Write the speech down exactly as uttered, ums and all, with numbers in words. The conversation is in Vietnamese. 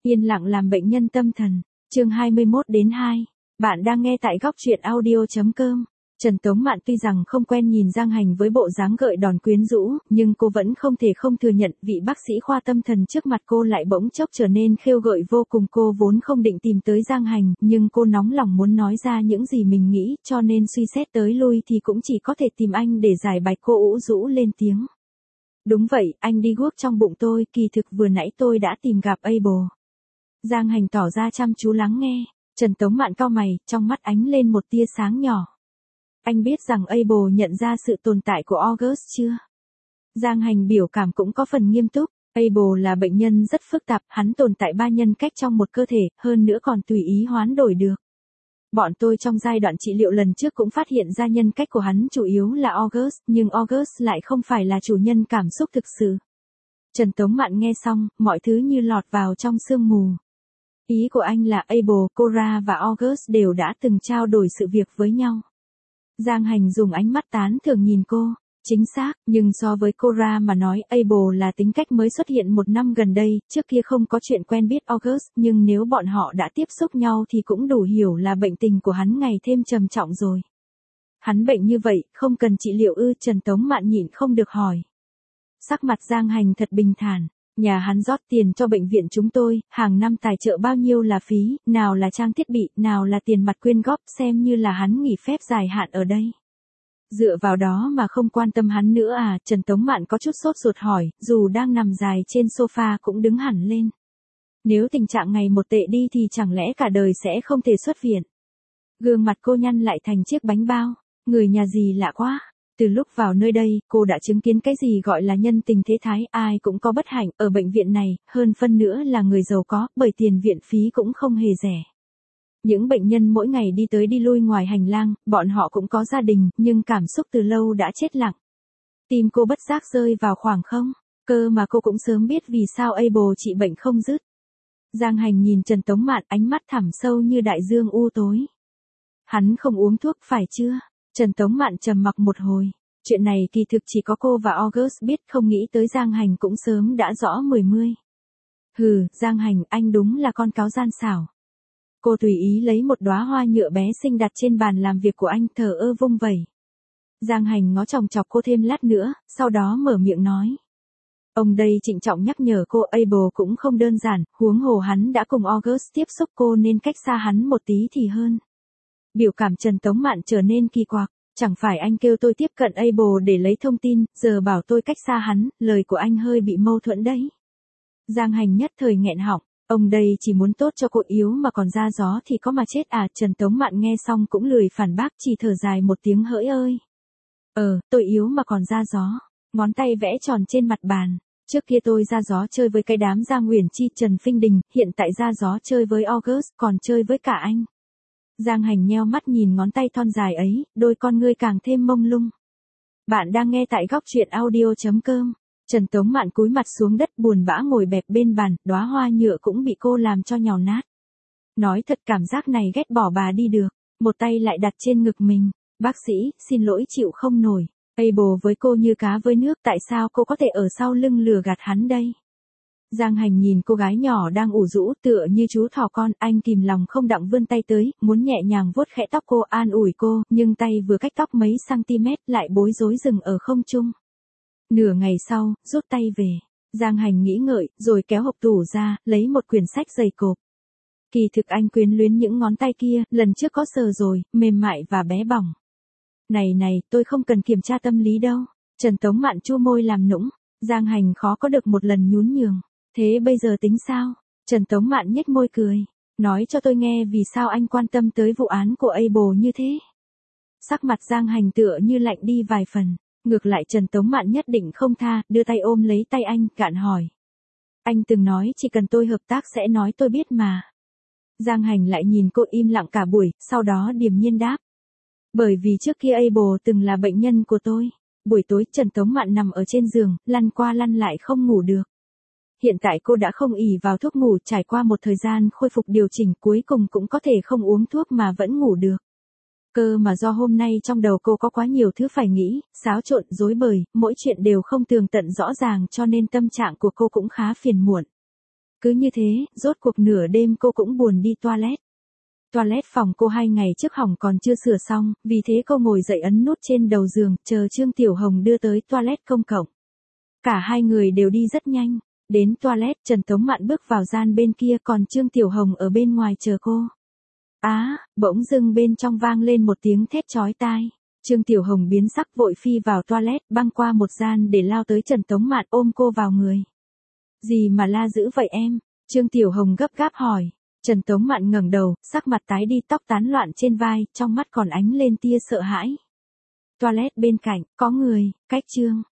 Yên lặng làm bệnh nhân tâm thần. Chương hai mươi mốt đến hai. Bạn đang nghe tại góc truyện audio chấm com. Trần Tống Mạn tuy rằng không quen nhìn Giang Hành với bộ dáng gợi đòn quyến rũ, nhưng cô vẫn không thể không thừa nhận vị bác sĩ khoa tâm thần trước mặt cô lại bỗng chốc trở nên khêu gợi vô cùng. Cô vốn không định tìm tới Giang Hành, nhưng cô nóng lòng muốn nói ra những gì mình nghĩ, cho nên suy xét tới lui thì cũng chỉ có thể tìm anh để giải bày. Cô ủ rũ lên tiếng. Đúng vậy, anh đi guốc trong bụng tôi, kỳ thực vừa nãy tôi đã tìm gặp Abel. Giang Hành tỏ ra chăm chú lắng nghe. Trần Tống Mạn cau mày, trong mắt ánh lên một tia sáng nhỏ. Anh biết rằng Abel nhận ra sự tồn tại của August chưa? Giang Hành biểu cảm cũng có phần nghiêm túc. Abel là bệnh nhân rất phức tạp, hắn tồn tại ba nhân cách trong một cơ thể, hơn nữa còn tùy ý hoán đổi được. Bọn tôi trong giai đoạn trị liệu lần trước cũng phát hiện ra nhân cách của hắn chủ yếu là August, nhưng August lại không phải là chủ nhân cảm xúc thực sự. Trần Tống Mạn nghe xong, mọi thứ như lọt vào trong sương mù. Ý của anh là Abel, Cora và August đều đã từng trao đổi sự việc với nhau. Giang Hành dùng ánh mắt tán thưởng nhìn cô. Chính xác, nhưng so với Cora mà nói, Abel là tính cách mới xuất hiện một năm gần đây, trước kia không có chuyện quen biết August, nhưng nếu bọn họ đã tiếp xúc nhau thì cũng đủ hiểu là bệnh tình của hắn ngày thêm trầm trọng rồi. Hắn bệnh như vậy, không cần trị liệu ư? Trần Tống Mạn nhịn không được hỏi. Sắc mặt Giang Hành thật bình thản. Nhà hắn rót tiền cho bệnh viện chúng tôi, hàng năm tài trợ bao nhiêu là phí, nào là trang thiết bị, nào là tiền mặt quyên góp, xem như là hắn nghỉ phép dài hạn ở đây. Dựa vào đó mà không quan tâm hắn nữa à? Trần Tống Mạn có chút sốt ruột hỏi, dù đang nằm dài trên sofa cũng đứng hẳn lên. Nếu tình trạng ngày một tệ đi thì chẳng lẽ cả đời sẽ không thể xuất viện? Gương mặt cô nhăn lại thành chiếc bánh bao. Người nhà gì lạ quá. Từ lúc vào nơi đây, cô đã chứng kiến cái gì gọi là nhân tình thế thái, ai cũng có bất hạnh ở bệnh viện này, hơn phân nữa là người giàu có, bởi tiền viện phí cũng không hề rẻ. Những bệnh nhân mỗi ngày đi tới đi lui ngoài hành lang, bọn họ cũng có gia đình, nhưng cảm xúc từ lâu đã chết lặng. Tim cô bất giác rơi vào khoảng không, cơ mà cô cũng sớm biết vì sao Abel trị bệnh không dứt. Giang Hành nhìn Trần Tống Mạn, ánh mắt thẳm sâu như đại dương u tối. Hắn không uống thuốc phải chưa? Trần Tống Mạn trầm mặc một hồi. Chuyện này kỳ thực chỉ có cô và August biết, không nghĩ tới Giang Hành cũng sớm đã rõ mười mươi. Hừ, Giang Hành, anh đúng là con cáo gian xảo. Cô tùy ý lấy một đóa hoa nhựa bé xinh đặt trên bàn làm việc của anh, thờ ơ vung vẩy. Giang Hành ngó chòng chọc cô thêm lát nữa, sau đó mở miệng nói. Ông đây trịnh trọng nhắc nhở cô, Abel cũng không đơn giản, huống hồ hắn đã cùng August tiếp xúc, cô nên cách xa hắn một tí thì hơn. Biểu cảm Trần Tống Mạn trở nên kỳ quặc. Chẳng phải anh kêu tôi tiếp cận Abel để lấy thông tin, giờ bảo tôi cách xa hắn, lời của anh hơi bị mâu thuẫn đấy. Giang Hành nhất thời nghẹn họng, ông đây chỉ muốn tốt cho cô yếu mà còn ra gió thì có mà chết à? Trần Tống Mạn nghe xong cũng lười phản bác, chỉ thở dài một tiếng hỡi ơi. Ờ, tôi yếu mà còn ra gió. Ngón tay vẽ tròn trên mặt bàn. Trước kia tôi ra gió chơi với cái đám Giang Uyển Chi, Trần Phinh Đình, hiện tại ra gió chơi với August, còn chơi với cả anh. Giang Hành nheo mắt nhìn ngón tay thon dài ấy, đôi con ngươi càng thêm mông lung. Bạn đang nghe tại góc truyện audio chấm com. Trần Tống Mạn cúi mặt xuống đất buồn bã ngồi bẹp bên bàn, đóa hoa nhựa cũng bị cô làm cho nhào nát. Nói thật cảm giác này ghét bỏ bà đi được, một tay lại đặt trên ngực mình. Bác sĩ, xin lỗi chịu không nổi. Abel với cô như cá với nước, tại sao cô có thể ở sau lưng lừa gạt hắn đây? Giang Hành nhìn cô gái nhỏ đang ủ rũ tựa như chú thỏ con, anh kìm lòng không đặng vươn tay tới, muốn nhẹ nhàng vuốt khẽ tóc cô, an ủi cô, nhưng tay vừa cách tóc mấy cm lại bối rối dừng ở không trung. Nửa ngày sau, rút tay về. Giang Hành nghĩ ngợi, rồi kéo hộp tủ ra, lấy một quyển sách dày cộp. Kỳ thực anh quyến luyến những ngón tay kia, lần trước có sờ rồi, mềm mại và bé bỏng. Này này, tôi không cần kiểm tra tâm lý đâu. Trần Tống Mạn chu môi làm nũng. Giang Hành khó có được một lần nhún nhường. Thế bây giờ tính sao? Trần Tống Mạn nhếch môi cười. Nói cho tôi nghe vì sao anh quan tâm tới vụ án của Abel như thế. Sắc mặt Giang Hành tựa như lạnh đi vài phần. Ngược lại Trần Tống Mạn nhất định không tha, đưa tay ôm lấy tay anh, cạn hỏi. Anh từng nói chỉ cần tôi hợp tác sẽ nói tôi biết mà. Giang Hành lại nhìn cô im lặng cả buổi, sau đó điềm nhiên đáp. Bởi vì trước kia Abel từng là bệnh nhân của tôi. Buổi tối Trần Tống Mạn nằm ở trên giường, lăn qua lăn lại không ngủ được. Hiện tại cô đã không ỷ vào thuốc ngủ, trải qua một thời gian khôi phục điều chỉnh cuối cùng cũng có thể không uống thuốc mà vẫn ngủ được. Cơ mà do hôm nay trong đầu cô có quá nhiều thứ phải nghĩ, xáo trộn, rối bời, mỗi chuyện đều không tường tận rõ ràng cho nên tâm trạng của cô cũng khá phiền muộn. Cứ như thế, rốt cuộc nửa đêm cô cũng buồn đi toilet. Toilet phòng cô hai ngày trước hỏng còn chưa sửa xong, vì thế cô ngồi dậy ấn nút trên đầu giường, chờ Trương Tiểu Hồng đưa tới toilet công cộng. Cả hai người đều đi rất nhanh. Đến toilet, Trần Tống Mạn bước vào gian bên kia còn Trương Tiểu Hồng ở bên ngoài chờ cô. Á, à, bỗng dưng bên trong vang lên một tiếng thét chói tai. Trương Tiểu Hồng biến sắc vội phi vào toilet, băng qua một gian để lao tới Trần Tống Mạn ôm cô vào người. Gì mà la dữ vậy em? Trương Tiểu Hồng gấp gáp hỏi. Trần Tống Mạn ngẩng đầu, sắc mặt tái đi, tóc tán loạn trên vai, trong mắt còn ánh lên tia sợ hãi. Toilet bên cạnh, có người, cách Trương